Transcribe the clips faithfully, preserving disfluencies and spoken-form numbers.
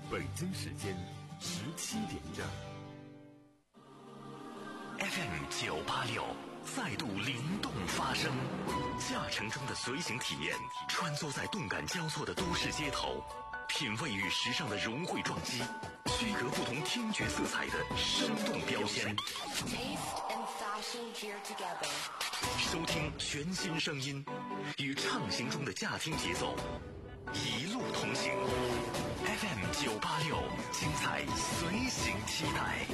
北京时间十七点整。 F M 九八六再度灵动发声，驾乘中的随行体验，穿梭在动感交错的都市街头，品味与时尚的融汇撞击，区隔不同听觉色彩的生动标签。收听全新声音，与畅行中的驾听节奏，一路同行。F M 九八六，精彩随行期待。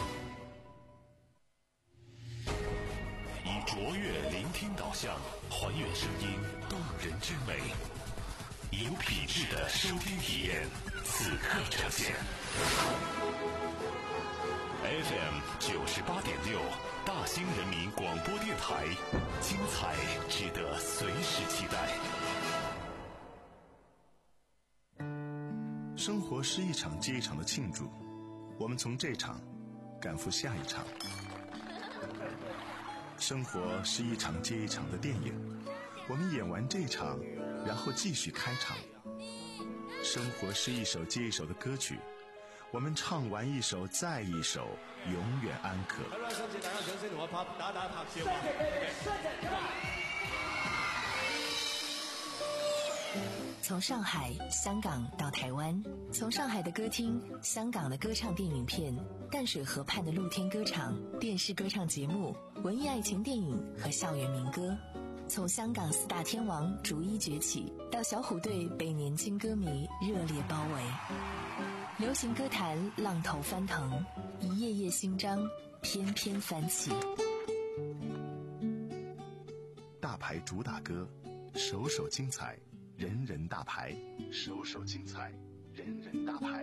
以卓越聆听导向，还原声音动人之美，有品质的收听体验，此刻呈现。F M 九十八点六，大兴人民广播电台，精彩值得随时期待。 生活是一场接一场的庆祝，我们从这场赶赴下一场。生活是一场接一场的电影，我们演完这场，然后继续开场。生活是一首接一首的歌曲，我们唱完一首再一首，永远安可。 打打拍笑。 从上海、香港到台湾，从上海的歌厅、香港的歌唱电影片、淡水河畔的露天歌场、电视歌唱节目、文艺爱情电影和校园民歌，从香港四大天王逐一崛起，到小虎队被年轻歌迷热烈包围。流行歌坛浪头翻腾，一页页新章翩翩翻起。 大牌主打歌，首首精彩，人人大牌，首首精彩，人人大牌。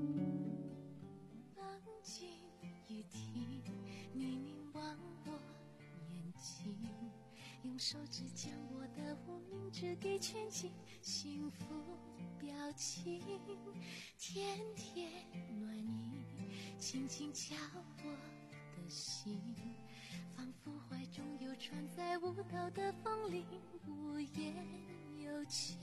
冷静一听，你凝望我眼睛，用手指将我的无名指给圈进幸福表情，甜甜暖意轻轻敲我的心，仿佛怀中有船在舞蹈的风铃，无言有情。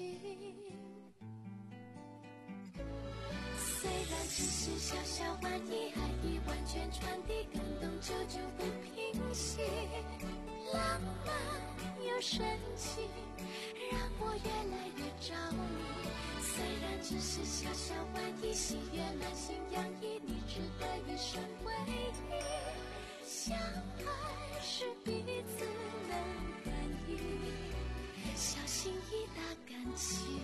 虽然只是小小玩意，爱已完全传递，感动久久不平息，浪漫又深情，让我越来越着迷。虽然只是小小玩意，喜悦满心洋溢，你值得一生回忆。相爱是彼此能感应，小心翼翼感情。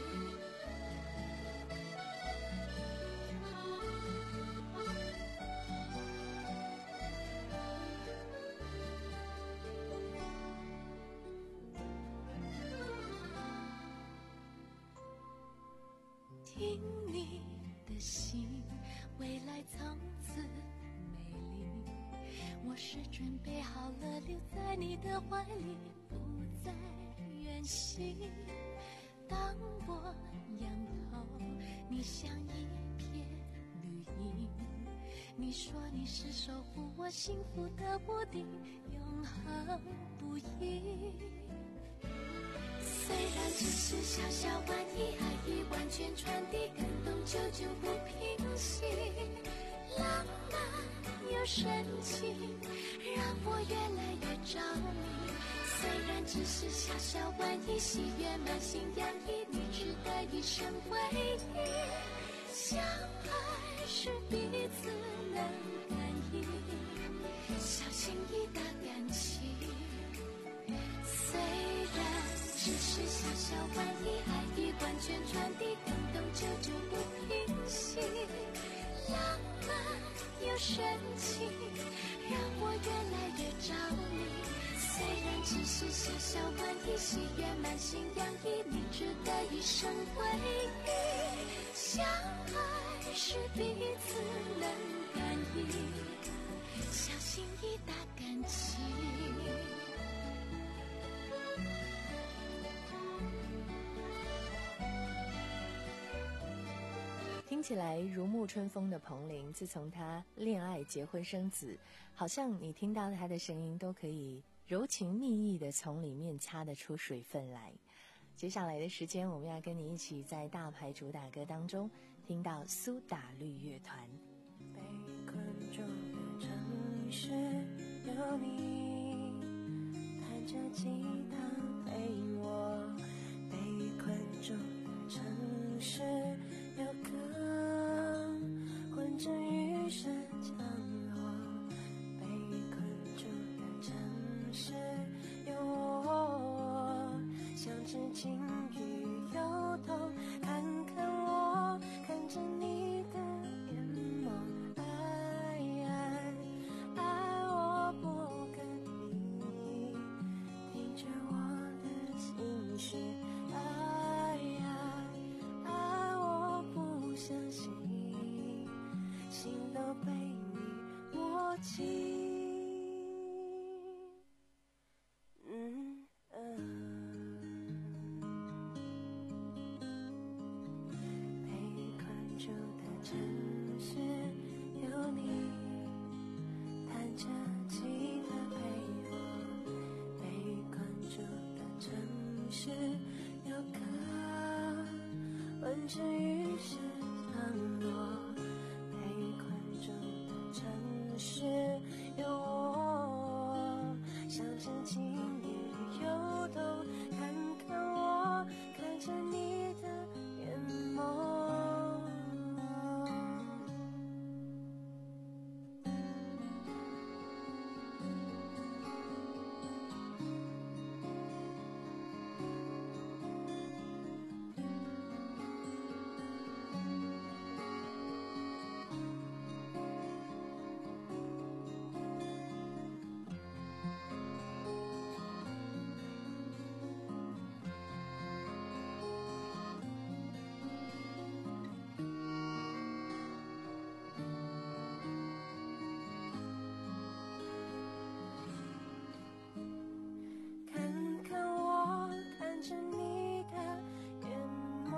听你的心，未来从此美丽。我是准备好了，留在你的怀里，不再远行。当我仰头，你像一片绿荫。你说你是守护我幸福的屋顶，永恒不移。虽然只是小小玩意，爱已完全传递，感动久久不平息，浪漫又深情，让我越来越着迷。虽然只是小小玩意，喜悦满心洋溢，你值得一生回忆。相爱是彼此能感应，小心翼翼的感情。虽然只是小小玩意，爱已完全传递，感动久久不平息，浪漫又深情，让我越来越着迷。虽然只是小小玩意，喜悦满心洋溢，你值得一生回忆。相爱是彼此能感应，小心翼翼的感情。 听起来如沐春风的彭羚，自从她恋爱、结婚、生子，好像你听到她的声音都可以柔情蜜意的从里面擦得出水分来。接下来的时间，我们要跟你一起在大牌主打歌当中听到苏打绿乐团。 被困住的城市有你，弹着吉他陪我。被困住的城市有歌，混着雨声降落。被困住的城市有我，像只鲸鱼游动，看看我，看着你的眼眸。爱爱爱，我不跟你，听着我的心绪。爱爱爱，我不相信，心都被你摸清。嗯嗯，被困住的城市有你，弹着吉他陪我。被困住的城市有歌，混着雨声降落。被困住的城市有我，像只鲸鱼游动，看看我，看着你的眼眸。看看我，看着你的眼眸。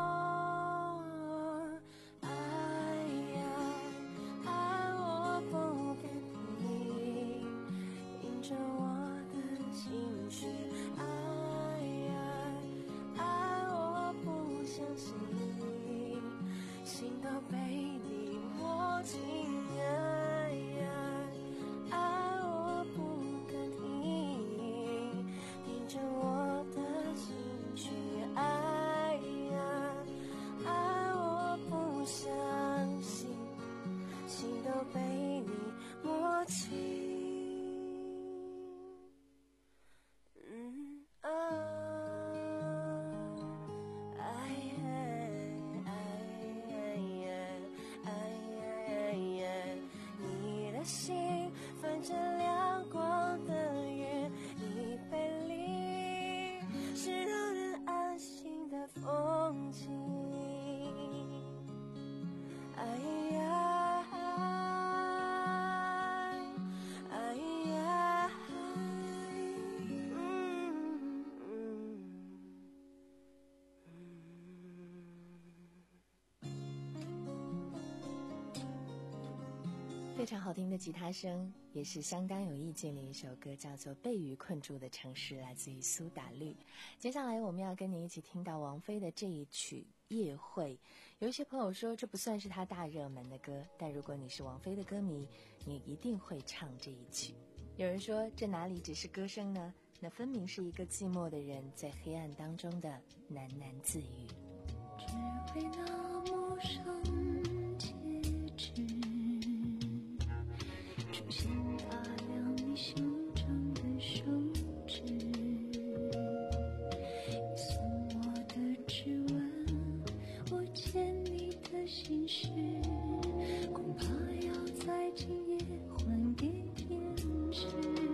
爱呀爱，我不跟你，听着我的情绪。爱呀爱，我不相信，心都被你摸清。爱呀爱，我不跟你，听着我的情绪。爱呀爱，我不相信，心都被你摸清。嗯啊，爱爱爱爱，你的心泛着亮光的月，你背离是让人安心的风景。爱呀爱呀，嗯嗯非常好听的吉他声，也是相当有意境的一首歌，叫做《被雨困住的城市》，来自于苏打绿。接下来我们要跟你一起听到王菲的这一曲《夜会》。有一些朋友说这不算是她大热门的歌，但如果你是王菲的歌迷，你一定会唱这一曲。有人说这哪里只是歌声呢？那分明是一个寂寞的人在黑暗当中的喃喃自语。 只为那陌生戒指，出现大量你修长的手指，你送我的指纹，我牵你的心事，恐怕要在今夜还给天使。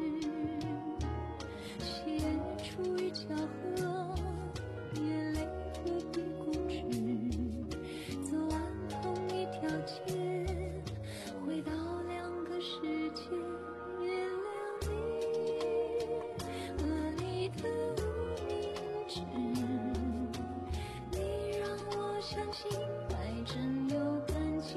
写出一条河，眼泪何必固执，走完同一条街，回到两个世界。原谅你和你的无名指，你让我相信爱真有感情。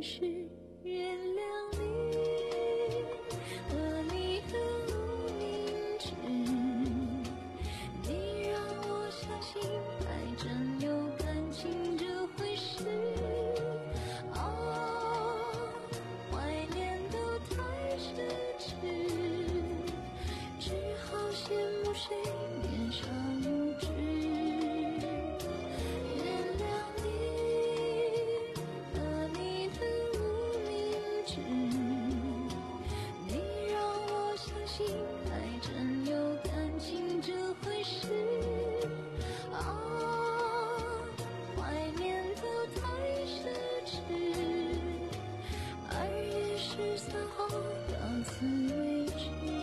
是原谅你和你的无名指，你让我相信爱真有感情这回事。啊，怀念都太奢侈，只好羡慕谁年少无知。原谅你和你的无名指，你让我相信爱真有感情这回事。啊，怀念都太奢侈，二月十三号到此为止。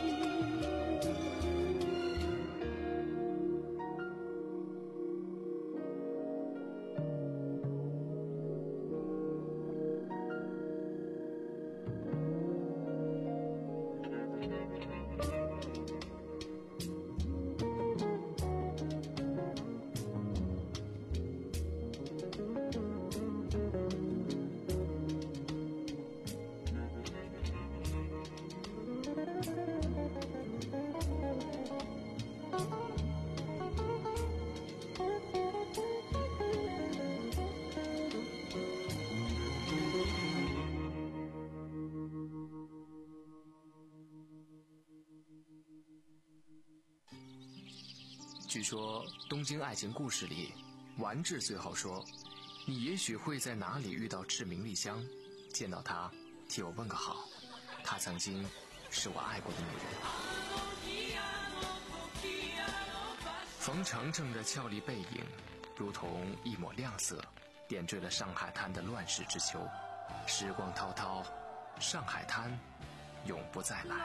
据说《东京爱情故事》里，丸治最后说：“你也许会在哪里遇到志明丽香，见到她，替我问个好。她曾经是我爱过的女人。”冯程程的俏丽背影，如同一抹亮色，点缀了上海滩的乱世之秋。时光滔滔，上海滩永不再来。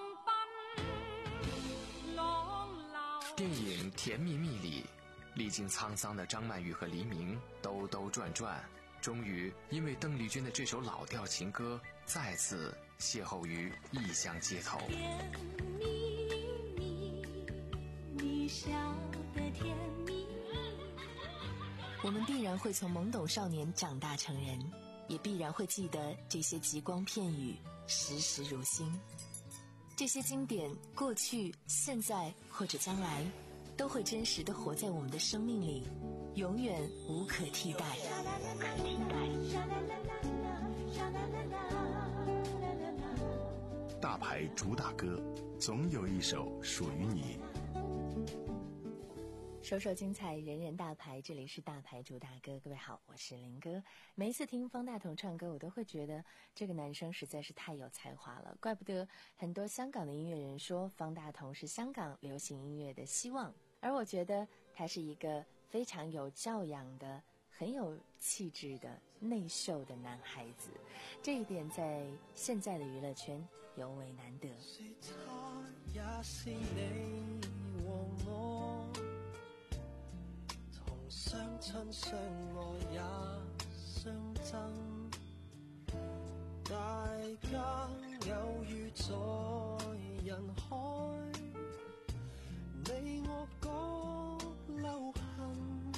电影《甜蜜蜜》里，历经沧桑的张曼玉和黎明兜兜转转，终于因为邓丽君的这首老调情歌，再次邂逅于异乡街头。 甜蜜蜜，你笑得甜蜜。 我们必然会从懵懂少年长大成人，也必然会记得这些极光片语，时时如新。这些经典，过去、现在或者将来，都会真实地活在我们的生命里，永远无可替代。无可替代。 大牌主打歌，总有一首属于你。 首首精彩，人人大牌，这里是大牌主打歌。各位好，我是林哥。每一次听方大同唱歌，我都会觉得这个男生实在是太有才华了，怪不得很多香港的音乐人说方大同是香港流行音乐的希望。而我觉得他是一个非常有教养的、很有气质的内秀的男孩子，这一点在现在的娱乐圈尤为难得。 是他也是你和我，同相親相愛也相爭，大家偶遇在人海，你我各留痕，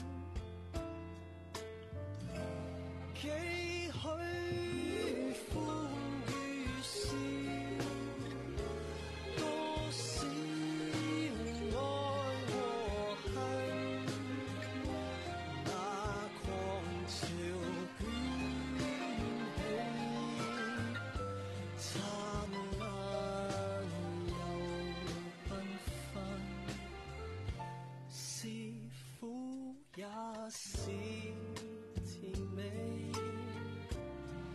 幾許歡與笑，多少愛和恨，那狂潮捲起，燦爛又繽紛，是苦也是甜美，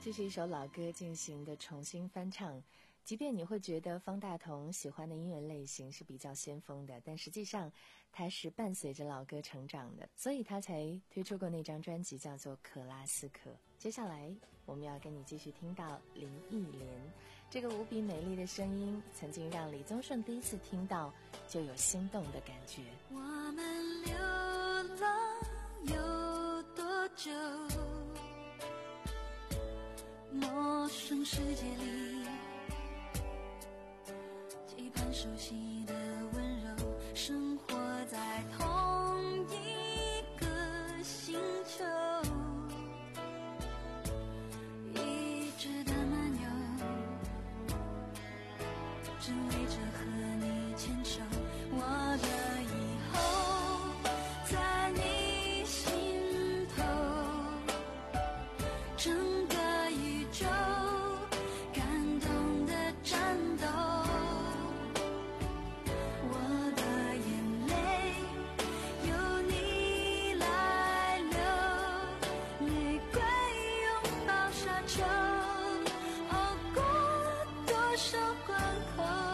这是一首老歌进行的重新翻唱，即便你会觉得方大同喜欢的音乐类型是比较先锋的，但实际上他是伴随着老歌成长的，所以他才推出过那张专辑叫做《克拉斯克》。接下来我们要跟你继续听到林忆莲，这个无比美丽的声音曾经让李宗盛第一次听到就有心动的感觉。 我们流浪有多久，陌生世界里期盼熟悉的温柔，生活在同一个星球，一直的漫游，只为着和你牵手。我的以后在你心头，整个宇宙感动的战斗，我的眼泪由你来流，玫瑰拥抱沙丘，熬过多少关口，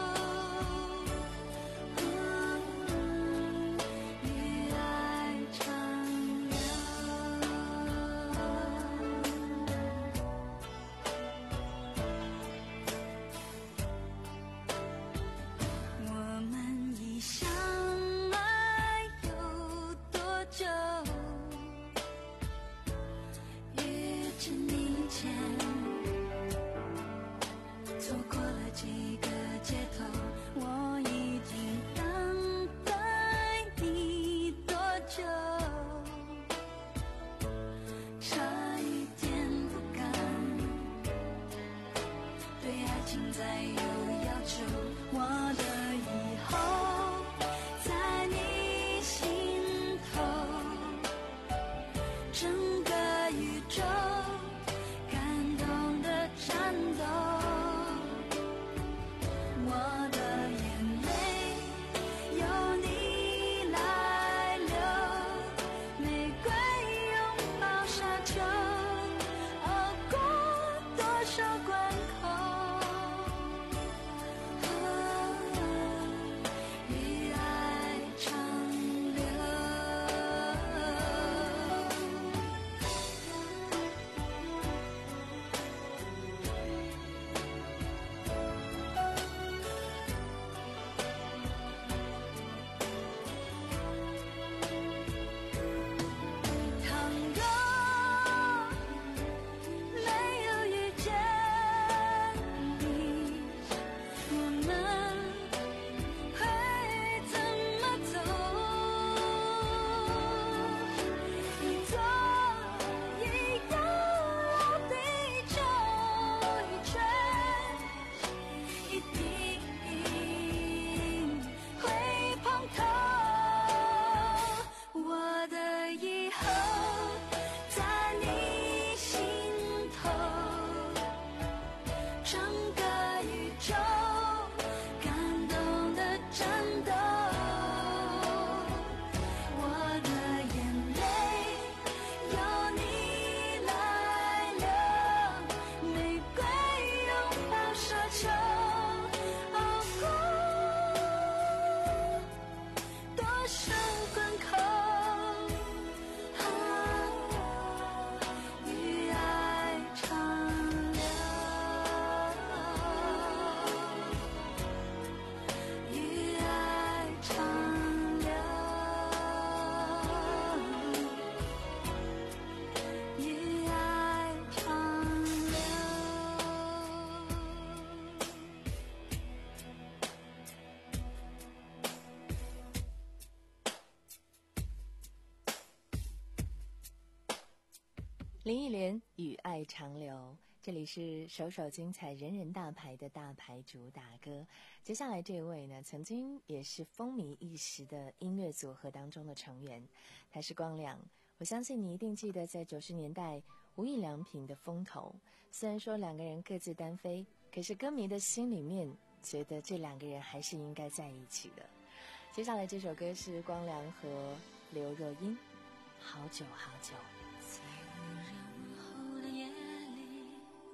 林忆莲与爱长流，这里是首首精彩人人大牌的大牌主打歌。接下来这位呢，曾经也是风靡一时的音乐组合当中的成员，他是光良。我相信你一定记得在九十年代无印良品的风头，虽然说两个人各自单飞，可是歌迷的心里面觉得这两个人还是应该在一起的。接下来这首歌是光良和刘若英，好久好久。 在无人后的夜里，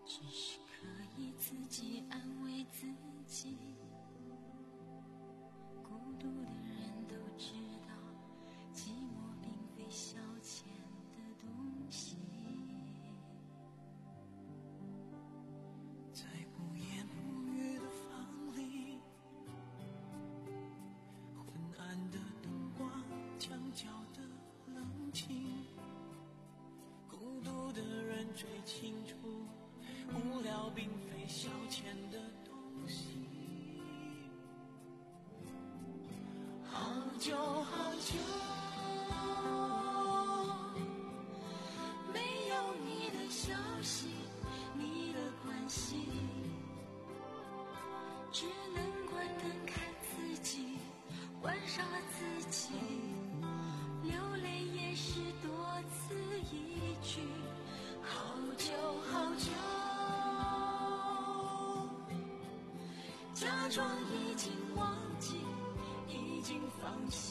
只是可以自己安慰自己。孤独的人都知道，寂寞并非消遣的东西。 在不言不语的房里，昏暗的灯光，墙角的冷清，孤独的人最清楚，无聊并非消遣的东西。好久好久没有你的消息，你的关心，只能关灯看自己，关上了自己，流泪也是多此一举。好久好久，假装已经忘记，已经放弃，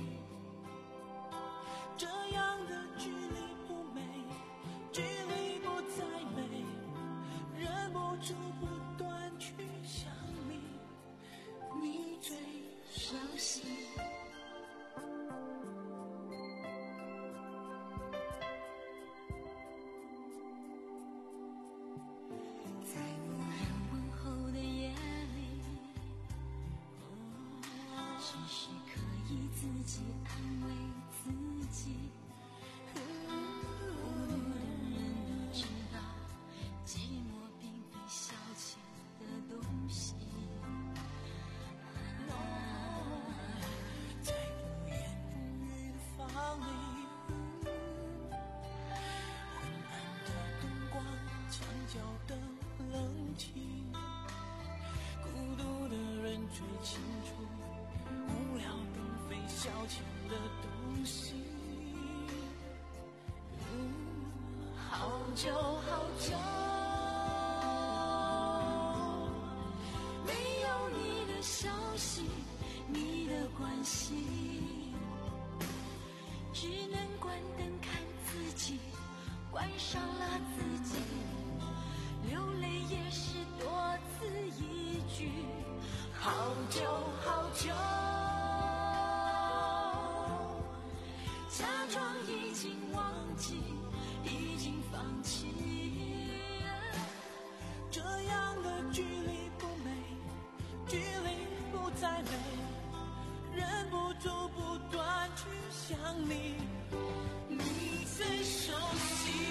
这样的距离不美，距离不再美，忍不住不断去想你，你最熟悉。在无人问候的夜里，只是可以自己安慰自己。孤独的人都知道，寂寞并非消遣的东西。在不言不语的房里，昏暗的灯光，墙角的冷清，孤独的人最清楚，无聊并非消遣的东西。嗯，好久好久没有你的消息，你的关心，只能关灯看自己，关上了自己，流泪也是多此一举。好久好久，假装已经忘记，已经放弃，这样的距离不美，距离不再美，忍不住不断去想你，你最熟悉。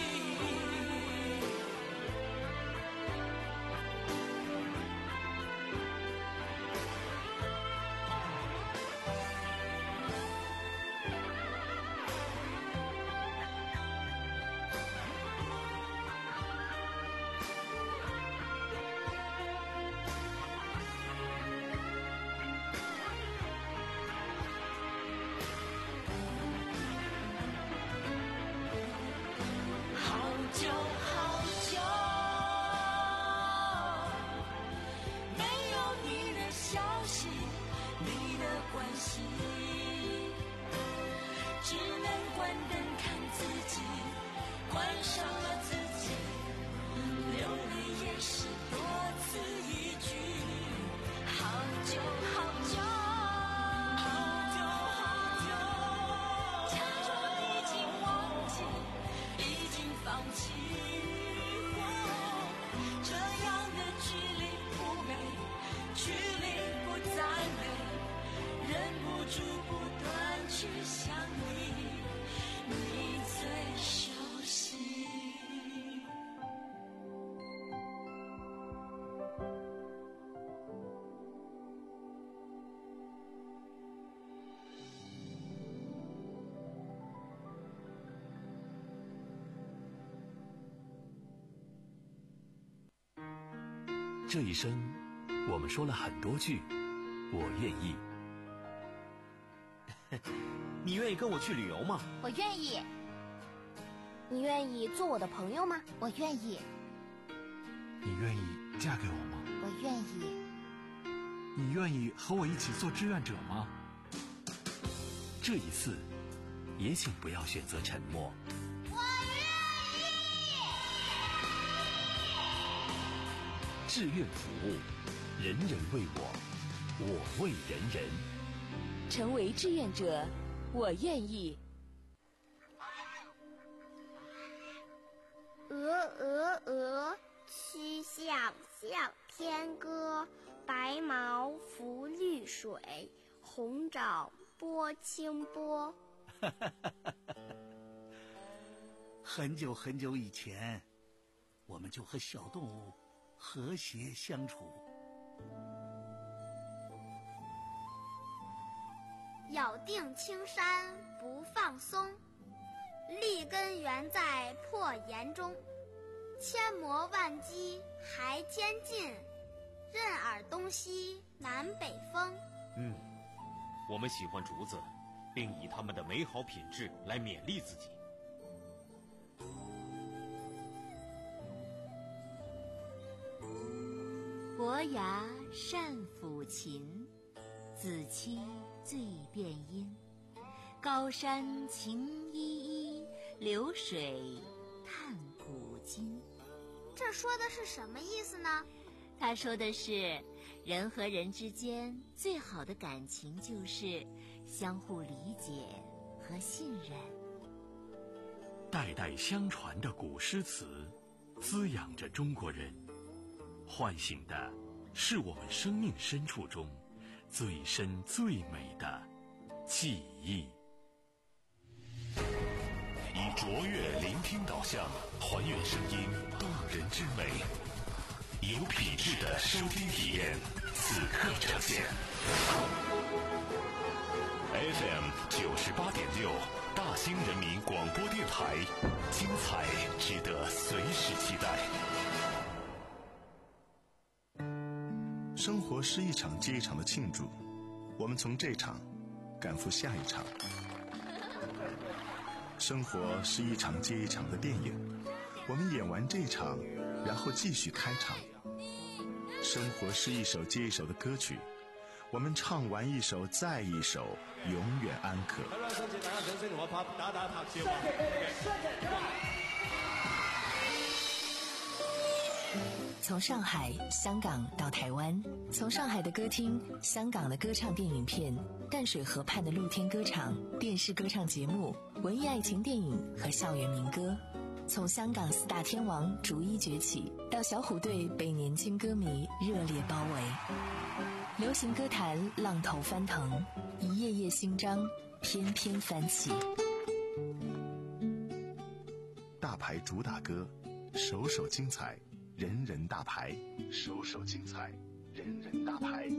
好久好久没有你的消息，你的关心，只能关灯看自己，关上了自己，流泪也是多此一举。好久好久，好久好久，假装已经忘记，已经放弃，这样的距离不美，距离不再美，忍不住不断去想你，你最熟悉。 这一生，我们说了很多句“我愿意”。 你愿意跟我去旅游吗？ 我愿意。你愿意做我的朋友吗？我愿意。 你愿意嫁给我吗？ 我愿意。 你愿意和我一起做志愿者吗？ 这一次，也请不要选择沉默。 我愿意。 志愿服务，人人为我，我为人人。 成为志愿者，我愿意。 鹅鹅鹅，曲项向天歌。白毛浮绿水，红掌拨清波。 很久很久以前，我们就和小动物和谐相处。 咬定青山不放松，立根原在破岩中。千磨万击还坚劲，任尔东西南北风。 嗯，我们喜欢竹子，并以它们的美好品质来勉励自己。 伯牙善抚琴，子期最辨音。高山晴依依，流水叹古今。 这说的是什么意思呢？ 他说的是，人和人之间最好的感情就是相互理解和信任。 代代相传的古诗词，滋养着中国人，唤醒的是我们生命深处中最深最美的记忆。以卓越聆听导向，还原声音动人之美。有品质的收听体验，此刻呈现。F M 九十八点六，大兴人民广播电台，精彩值得随时期待。 生活是一场接一场的庆祝，我们从这场赶赴下一场。生活是一场接一场的电影，我们演完这场，然后继续开场。生活是一首接一首的歌曲，我们唱完一首再一首，永远安可。 从上海、香港到台湾，从上海的歌厅、香港的歌唱电影片、淡水河畔的露天歌场、电视歌唱节目、文艺爱情电影和校园民歌，从香港四大天王逐一崛起，到小虎队被年轻歌迷热烈包围，流行歌坛浪头翻腾，一页页新章翩翩翻起。 大牌主打歌，首首精彩，人人大牌，首首精彩，人人大牌。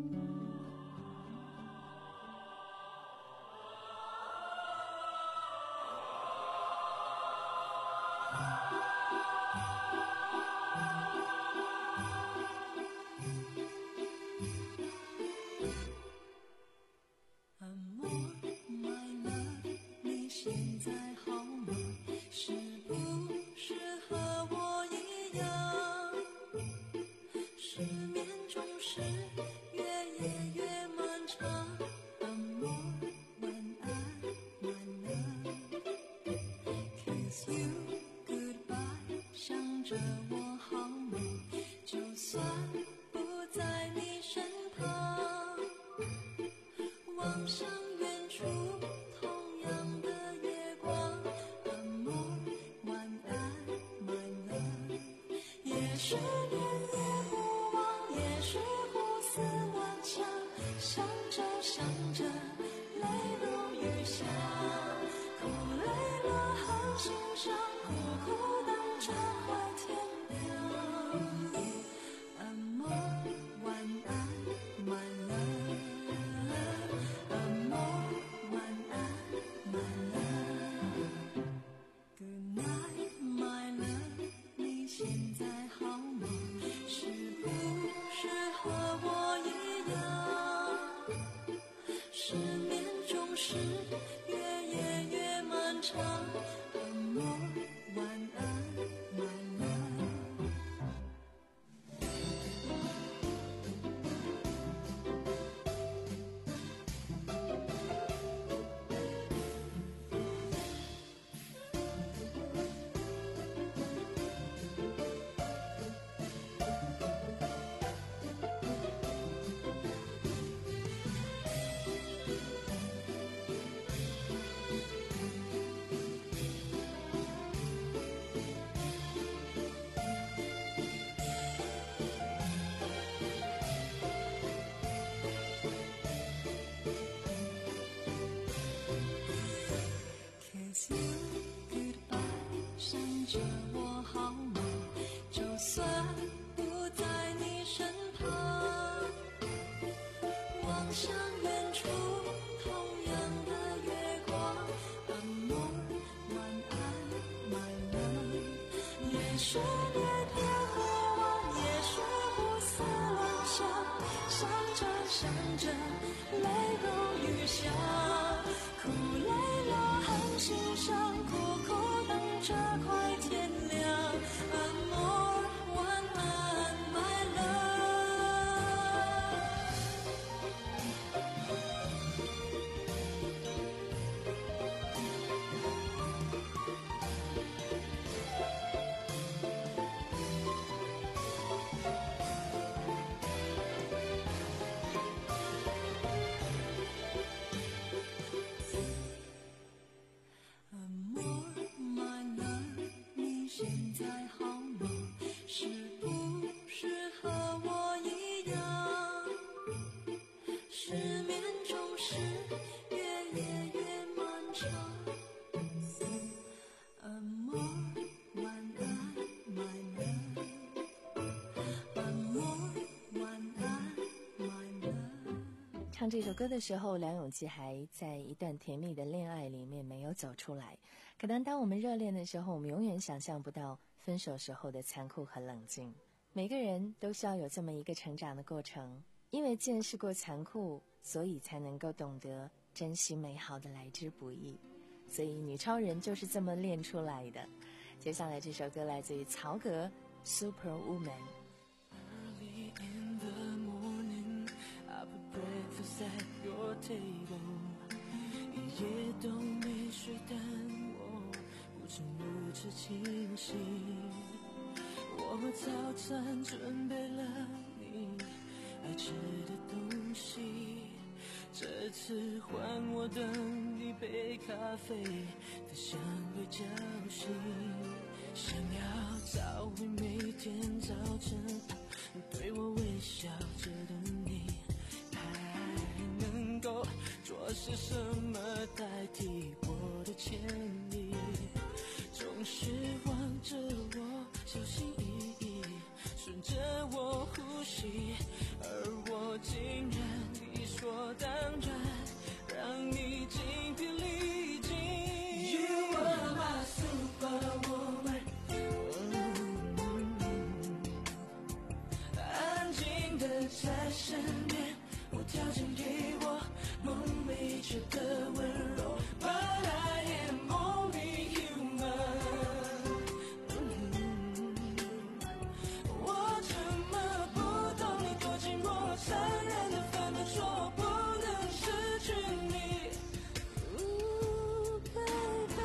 失眠中是越夜越漫长，而我着我好吗？就算不在你身旁，望向远处同样的月光。Amor， 晚安 ，My love。也许恋天和望，也许胡思乱想，想着想着，泪如雨下，哭泪落痕心上，苦苦等着快天亮。Amor， 晚安 ，My love。Amor， My love， 你现在好吗？是不是和我一样？失眠中是越夜越漫长。Amor， 晚安 ，My love。Amor， 晚安 ，My love。 唱这首歌的时候，梁咏琪还在一段甜蜜的恋爱里面没有走出来。可能当我们热恋的时候，我们永远想象不到分手时候的残酷和冷静。每个人都需要有这么一个成长的过程，因为见识过残酷，所以才能够懂得珍惜美好的来之不易。所以女超人就是这么练出来的。接下来这首歌来自于曹格 Superwoman。Early in the morning, I put breakfast at your table。一夜都没睡，但我不曾如此清醒。我早餐准备了你爱吃的东西，这次换我等一杯咖啡的香味叫醒，想要找回每天早晨对我微笑着的你，还能够做些什么代替我的歉意？总是望着我小心翼翼，顺着我呼吸，而我竟然理所当然让你精疲力尽。You are my superwoman， 安静的在身边，无条件给我梦寐以求的温柔。But I am only human， 我怎么不懂你多寂寞，残忍的分得说不能失去你。Ooh, baby,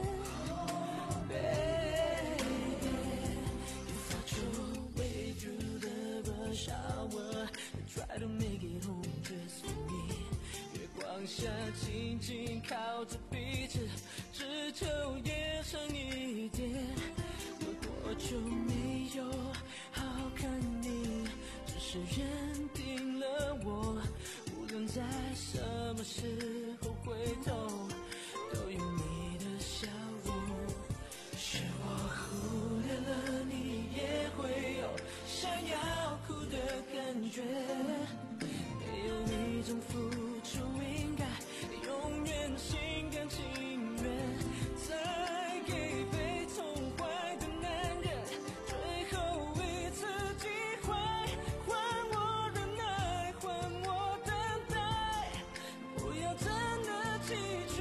baby, you fought your way through the rush hour, you try to make it home just for me。月光下紧紧靠着彼此，只求夜长一点。有多久没有好好看你，只是认定了我，无论在什么时候回头，都有你的笑容。是我忽略了你也会有想要哭的感觉，没有一种付出应该永远心甘情愿，再给被宠坏的男人最后一次机会，还我忍耐，还我等待，不要真的记住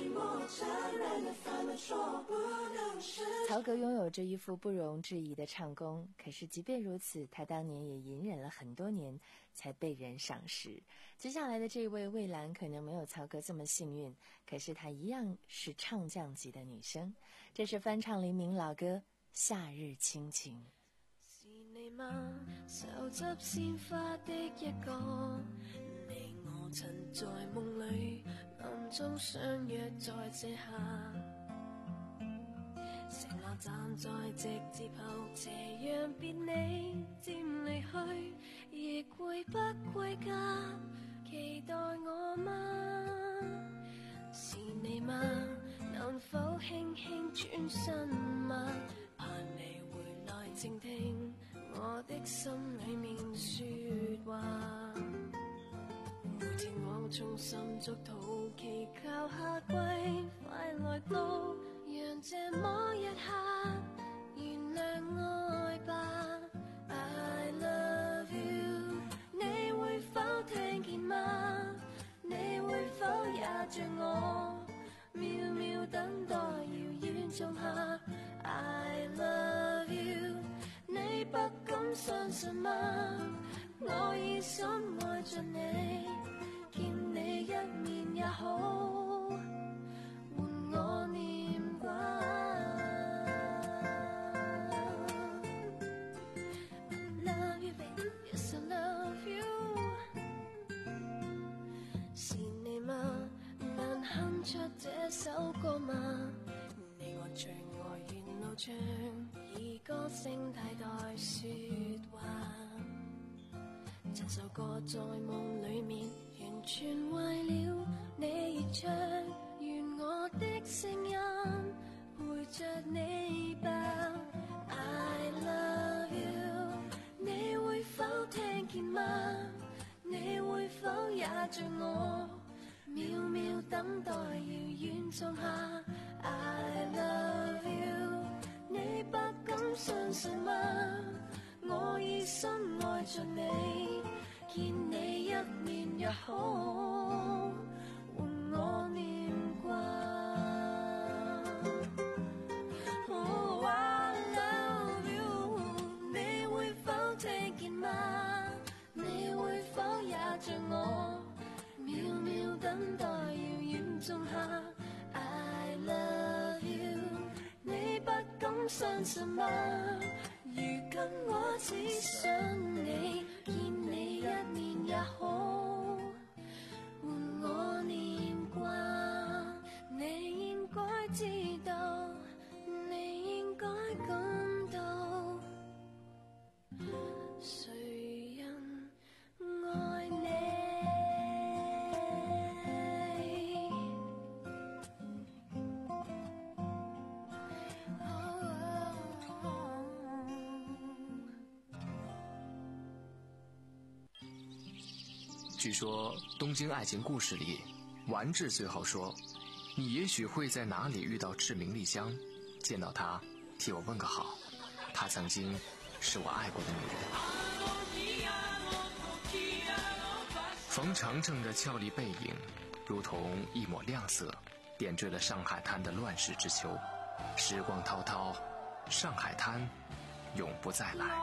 曹格拥有着一副不容置疑的唱功，可是即便如此，他当年也隐忍了很多年才被人赏识。接下来的这位蔚蓝可能没有曹格这么幸运，可是她一样是唱将级的女生。这是翻唱黎明老歌《夏日亲情》。 是你嗎？手執鮮花的一個，你我曾在夢裏暗中相約在這下，承諾站在直接後斜陽別你漸離去，亦會不歸家，期待我嗎？是你嗎？能否輕輕轉身嗎？盼你回來靜聽我的心裏面說話，每天我衷心祝禱，祈求夏季快來到，讓這麼一刻原諒愛吧。 I love you， 你會否聽見嗎？你會否也像我渺渺等待遙遠種下 I love you， 你不敢相信嗎？我已深愛着你，見你一面也好，換我念掛。I love you baby， yes I love you， 是你嗎？能哼出這首歌嗎？你我最愛沿路唱，以歌聲替代說話。這首歌在夢裡面完全為了你而唱，願我的聲音陪着你吧。I love you， 你會否聽見嗎？你會否也像我？渺渺等待遙遠種下 I love you， 你不敢相信嗎？我已深愛着你，見你一面也好，換我念掛。Oh I love you， 你會否聽見嗎？你會否也像我？渺渺等待遙遠種下 I love you， 你不敢相信嗎？如今我只想你，見你一面也好，換我念掛。你應該知道，你應該感到，誰人愛你？ 据说《东京爱情故事》里，丸治最后说：“你也许会在哪里遇到志明丽香，见到她，替我问个好。她曾经是我爱过的女人。”冯程程的俏丽背影，如同一抹亮色，点缀了上海滩的乱世之秋。时光滔滔，上海滩永不再来。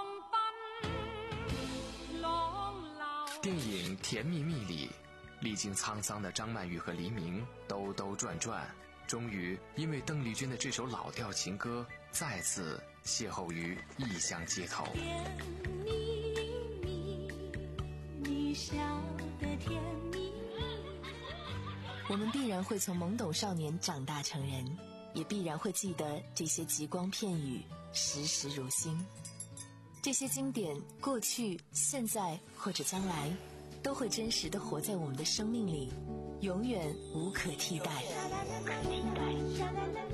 电影《甜蜜蜜》里，历经沧桑的张曼玉和黎明兜兜转转，终于因为邓丽君的这首老调情歌，再次邂逅于异乡街头。 甜蜜蜜，你笑得甜蜜。 我们必然会从懵懂少年长大成人，也必然会记得这些极光片语，时时如新。这些经典，过去、现在或者将来，都会真实地活在我们的生命里，永远无可替代。无可替代。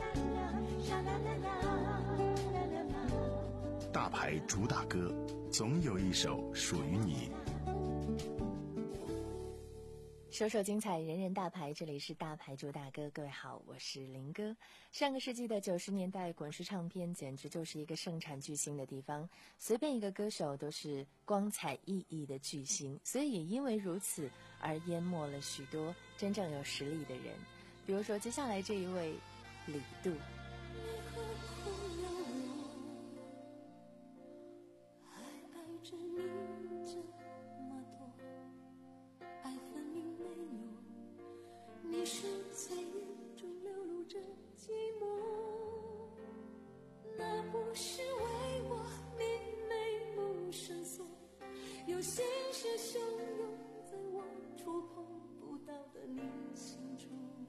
大牌主打歌，总有一首属于你。 首首精彩，人人大牌，这里是大牌主打歌。各位好，我是林哥。上个世纪的九十年代，滚石唱片简直就是一个盛产巨星的地方，随便一个歌手都是光彩熠熠的巨星，所以也因为如此而淹没了许多真正有实力的人。 比如说接下来这一位李杜。 你是在眼中流露着寂寞，那不是为我你眉目深锁，有心事汹涌在我触碰不到的你心中，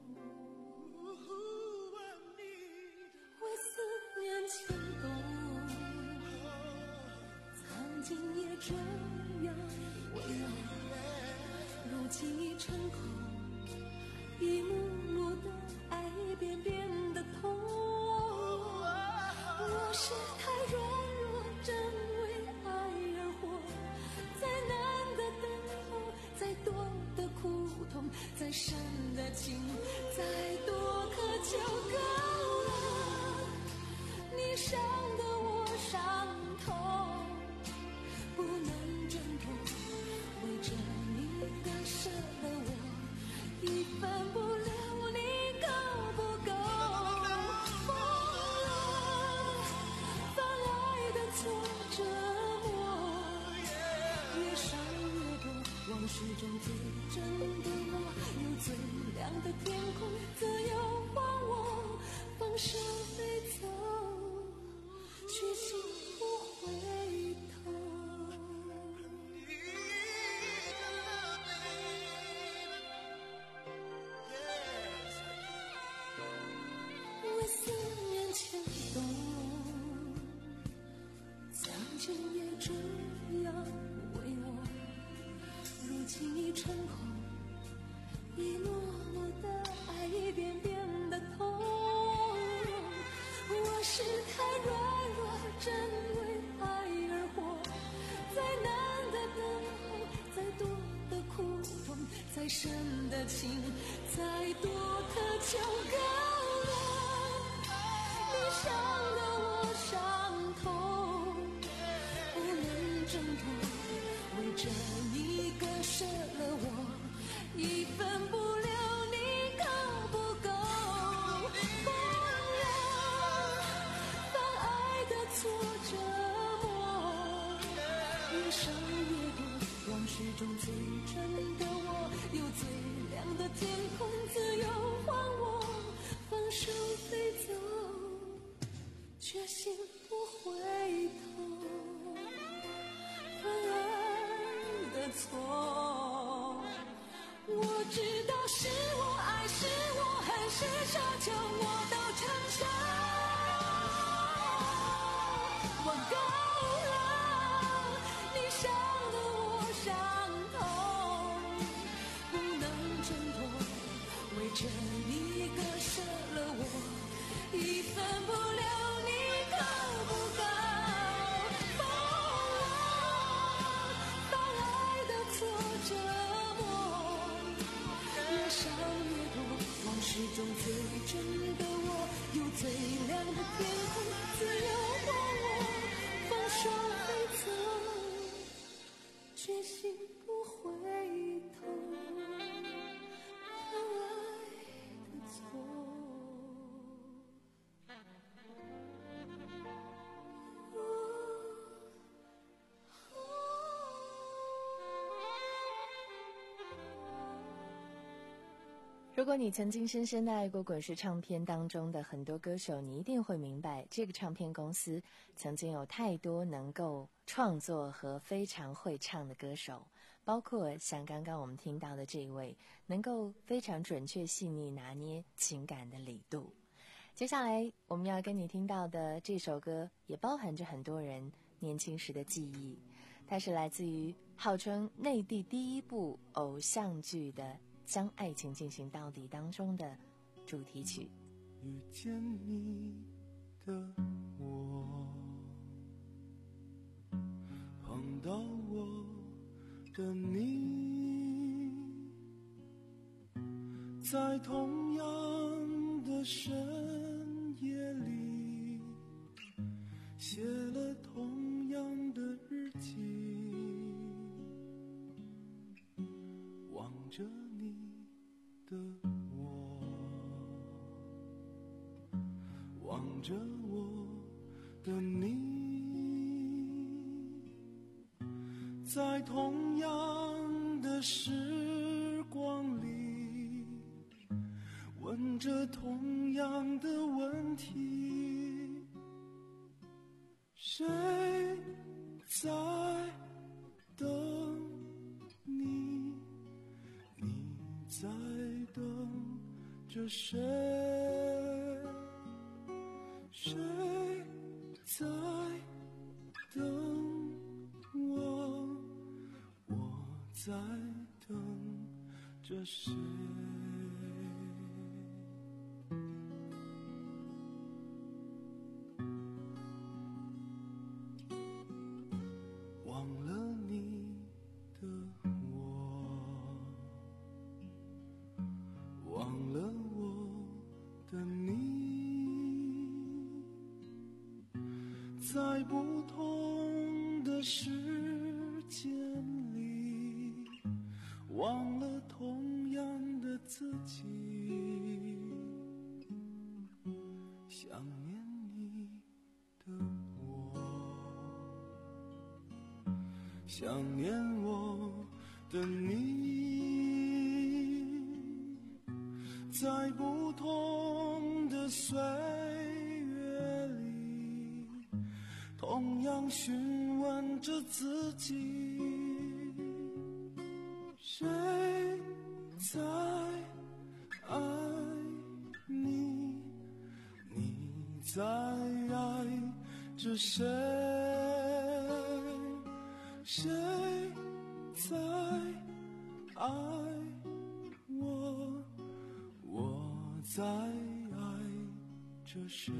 为思念牵动，曾经也这样为我，如今已成空，一幕幕的爱变变的痛，我是太软弱，真为爱而活，再难的等候，再多的苦痛，再深的情，再多渴求够了，你伤得我伤痛，不能挣脱，为着你割舍了我，一分不留，你够不够？疯了，把爱的错折磨，越伤越多，往事中最真的我，有最亮的天空，自由还我，放手飞走，去心不回头。为思念牵动，曾经也这样为我，如今已成空，一幕幕的爱一遍遍的痛，我是太软弱，真为爱而活，再难的等候，再多的苦痛，再深的情，再多渴求够了，你伤得我伤痛，不能挣脱，为着你割舍了我，一分不留，你够不够？疯了，把爱的错折磨，越伤越多，往事中最真的我，有最亮的天空，自由还我，放手飞走，决心不回头，犯爱的错，我知道是我爱，是我恨，是奢求，我都承受，我够了，你伤得我伤痛，不能挣脱，为着你割舍了我，一分不留，你够不够？疯了，把爱的错折磨，越伤越多，往事中最真的我，有最亮的天空，自由还我，放手飞走，决心不回头，犯爱的错。 如果你曾经深深的爱过滚石唱片当中的很多歌手，你一定会明白，这个唱片公司曾经有太多能够创作和非常会唱的歌手，包括像刚刚我们听到的这一位能够非常准确细腻拿捏情感的李杜。接下来我们要跟你听到的这首歌也包含着很多人年轻时的记忆，它是来自于号称内地第一部偶像剧的将爱情进行到底当中的主题曲。 遇见你的我，碰到我的你，在同样的深夜里，写了同样的日记，望着你的我， 着我的你，在同样的时光里，问着同样的问题，谁在等你？你在等着谁？谁在等我？我在等着谁？忘了你的我，忘了我的你，在不同的时间里，忘了同样的自己，想念你的我，想念我的你，在不同的岁月里，同样询问着自己，谁在爱你？你在爱着谁？谁在爱我？我在爱着谁？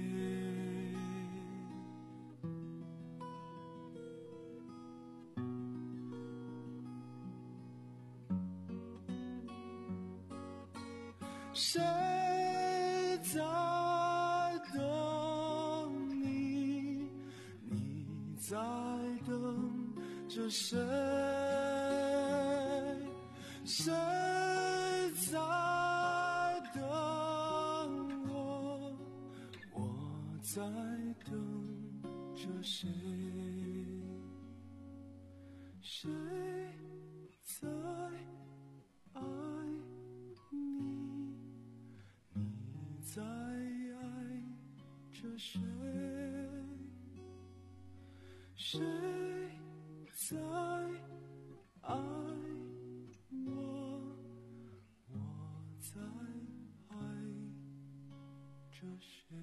谁在等你？你在等着谁？谁在等我？我在等着谁？谁在爱你？你在爱着谁？谁在爱我？我在爱着谁？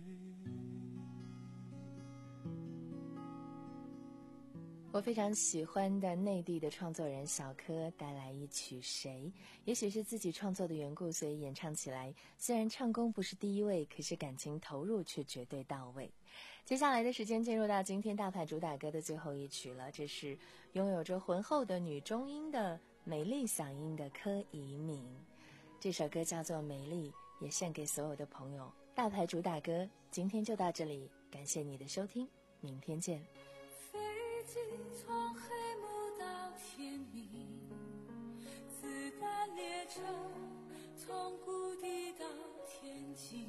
我非常喜欢的内地的创作人小柯带来一曲《谁》，也许是自己创作的缘故，所以演唱起来虽然唱功不是第一位，可是感情投入却绝对到位。接下来的时间进入到今天大牌主打歌的最后一曲了，这是拥有着浑厚的女中音的美丽嗓音的柯以敏，这首歌叫做《美丽》，也献给所有的朋友。大牌主打歌今天就到这里，感谢你的收听，明天见。 飞机从黑幕到天明，子弹列车从谷底到天际，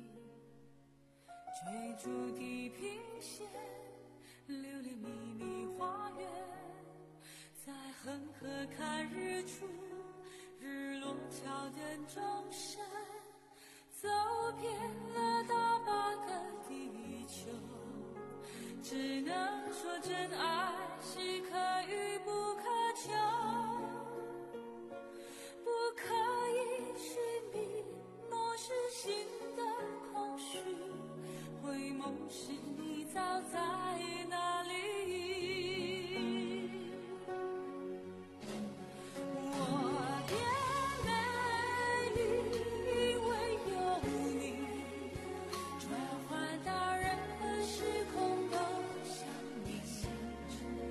追逐地平线，流连秘密花园，在恒河看日出，日落桥等钟声，走遍了大半个地球，只能说真爱是可遇不可求，不可以寻觅漠视心的空虚，回眸时你早在哪里？我变美丽，因为有你，转换到任何时空都像你。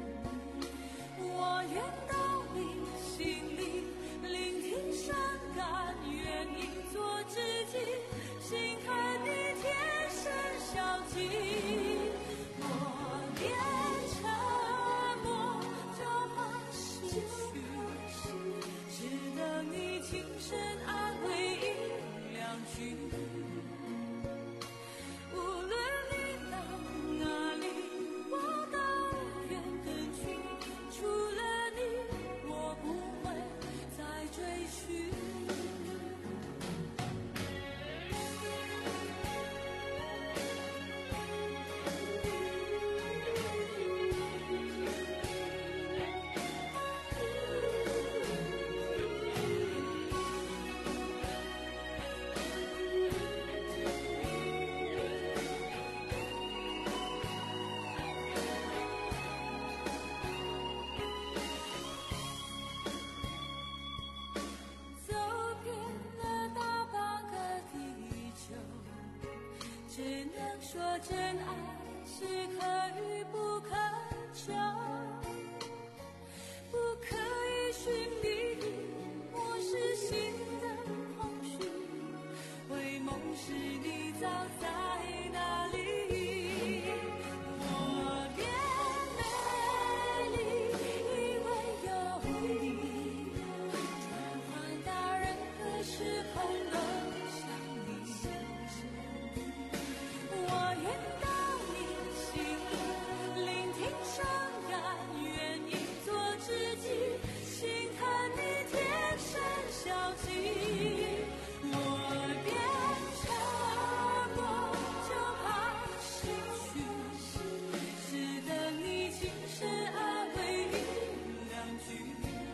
说真爱是可遇不可求，不可以寻觅，我是心的空虚，回眸时你早在哪里？我变美丽，因为有你，转换到任何时空都想你。我愿到你心里，聆听伤感，愿意做知己，心看你天生小径。我变沉默，就怕失去，只等你轻声安慰一两句。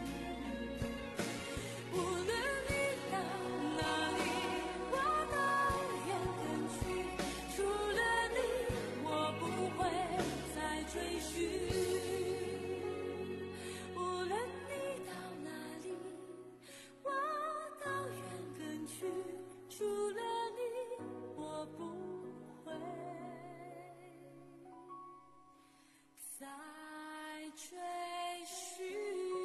无论你到哪里，我都愿跟去，除了你，我不会再追寻。无论你到哪里，我都愿跟去，除了你，我不会再追寻。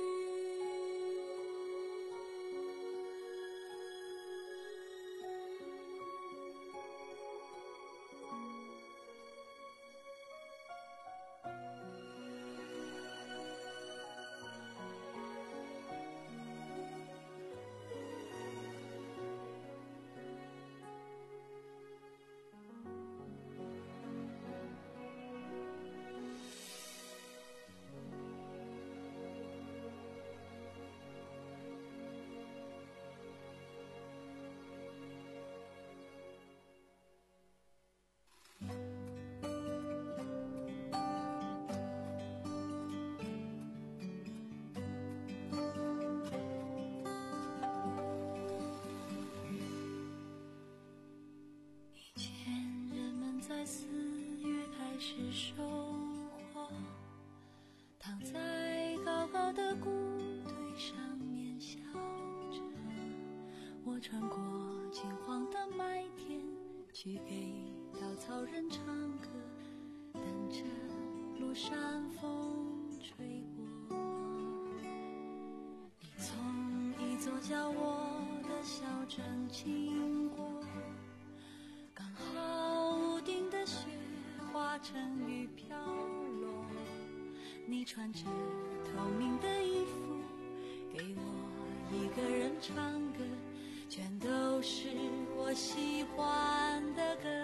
在四月开始收获，躺在高高的谷堆上面笑着，我穿过金黄的麦田，去给稻草人唱歌，等着落山风吹过。你从一座叫我的小镇经过，刚好屋顶的雪化成雨飘落，你穿着透明的衣服给我一个人唱歌，全都是我喜欢的歌。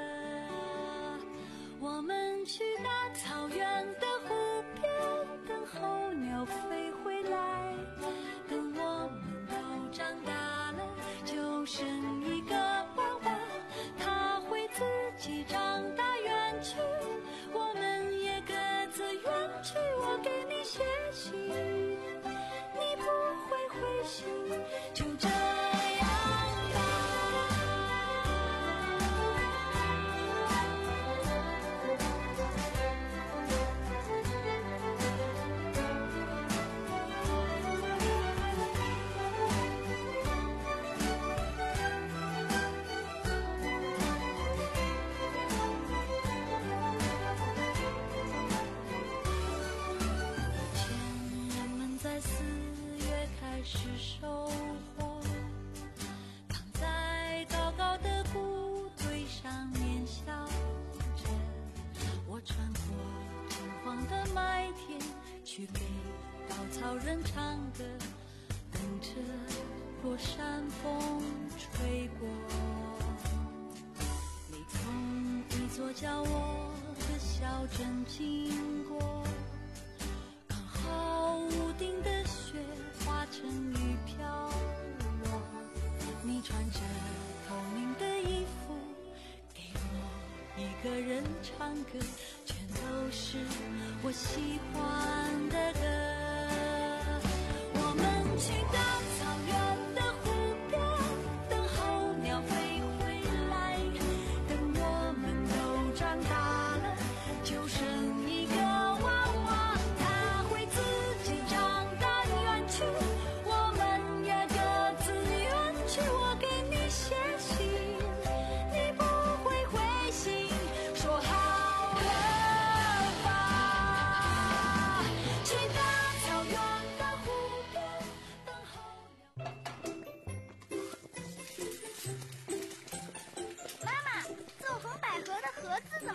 我们去大草原的湖边，等候鸟飞回来，等我们都长大了，就剩一个娃娃，他会自己长大远去，我们也各自远去。我给你写信，你不会回信，就这样吧。是收获，躺在高高的谷堆上面笑着，我穿过金黄的麦田，去给稻草人唱歌，等着落山风吹过。你从一座叫我的小镇经过，刚好屋顶的雪化成雨飘落，你穿着透明的衣服给我一个人唱歌，全都是我喜欢的歌。我们去大草原的湖边，等候鸟飞回来，等我们都长大了，就剩一个娃娃，他会自己长大远去，我们也各自远去。我给你写信，你不会回信，说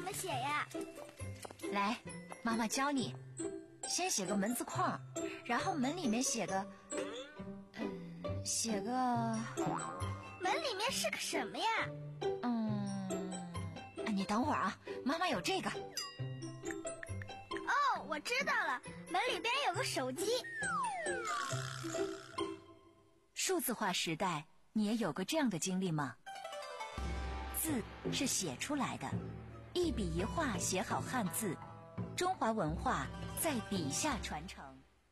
么写呀？ 来，妈妈教你。先写个门字框，然后门里面写个，嗯，写个。 门里面是个什么呀？ 嗯，你等会儿啊，妈妈有这个。 哦，我知道了，门里边有个手机。 数字化时代，你也有过这样的经历吗？字是写出来的，一笔一画写好汉字，中华文化在笔下传承。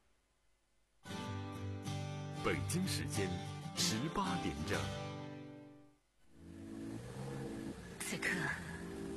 北京时间十八点整。 此刻